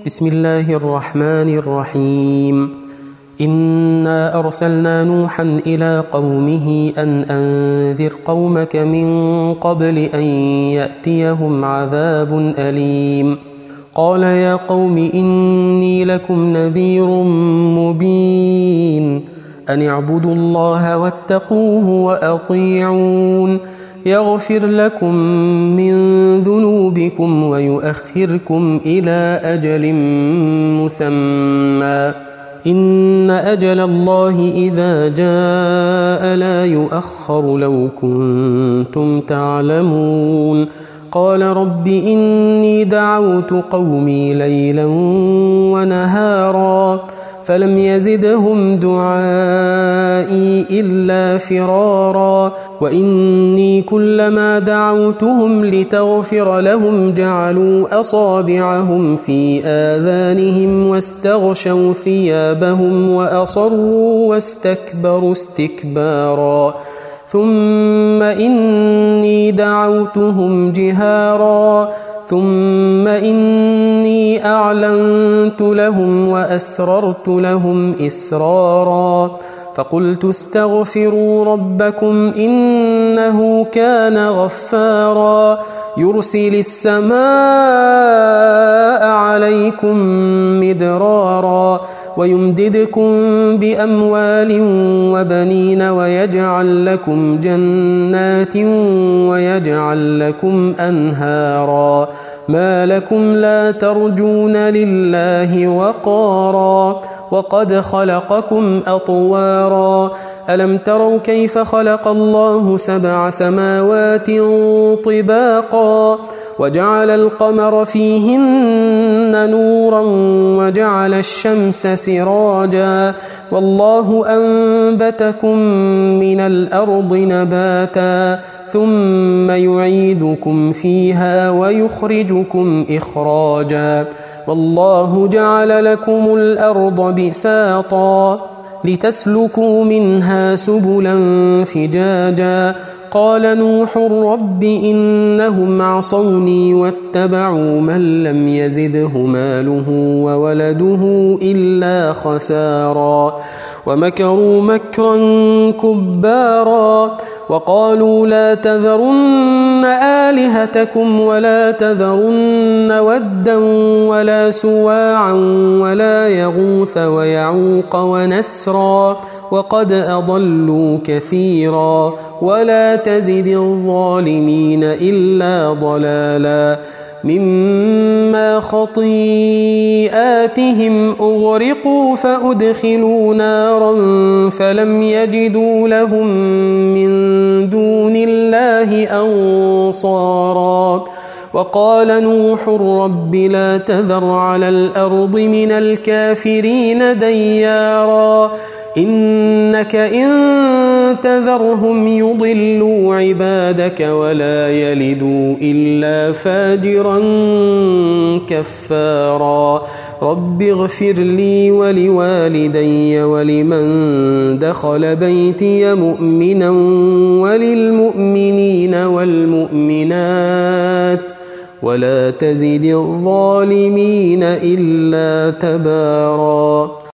بسم الله الرحمن الرحيم. إنا أرسلنا نوحا إلى قومه أن أنذر قومك من قبل أن يأتيهم عذاب أليم. قال يا قوم إني لكم نذير مبين أن اعبدوا الله واتقوه وأطيعون يغفر لكم من ذنوبكم ويؤخركم إلى أجل مسمى إن أجل الله إذا جاء لا يؤخر لو كنتم تعلمون. قال رب إني دعوت قومي ليلا ونهارا فلم يزدهم دعائي إلا فرارا وإني كلما دعوتهم لتغفر لهم جعلوا أصابعهم في آذانهم واستغشوا ثيابهم وأصروا واستكبروا استكبارا ثم إني دعوتهم جهارا ثم إني أعلنت لهم وأسررت لهم إسرارا فقلت استغفروا ربكم إنه كان غفارا يرسل السماء عليكم مدرارا ويمددكم بأموال وبنين ويجعل لكم جنات ويجعل لكم أنهارا ما لكم لا ترجون لله وقارا وقد خلقكم أطوارا ألم تروا كيف خلق الله 7 سماوات طباقا وجعل القمر فيهن نورا وجعل الشمس سراجا والله أنبتكم من الأرض نباتا ثم يعيدكم فيها ويخرجكم إخراجا والله جعل لكم الأرض بساطا لتسلكوا منها سبلا فجاجا قال نوح رب إنهم عصوني واتبعوا من لم يزده ماله وولده إلا خسارا ومكروا مكرا كبارا وقالوا لا تذرن آلهتكم ولا تذرن ودا ولا سواعا ولا يغوث ويعوق ونسرا وقد أضلوا كثيرا ولا تزد الظالمين إلا ضلالا مما خطيئاتهم أغرقوا فأدخلوا نارا فلم يجدوا لهم من دون الله أنصارا وقال نوح رب لا تذر على الأرض من الكافرين ديارا إنك إن تذرهم يضلوا عبادك ولا يلدوا إلا فاجرا كفارا رب اغفر لي ولوالدي ولمن دخل بيتي مؤمنا وللمؤمنين والمؤمنات ولا تزد الظالمين إلا تبارا.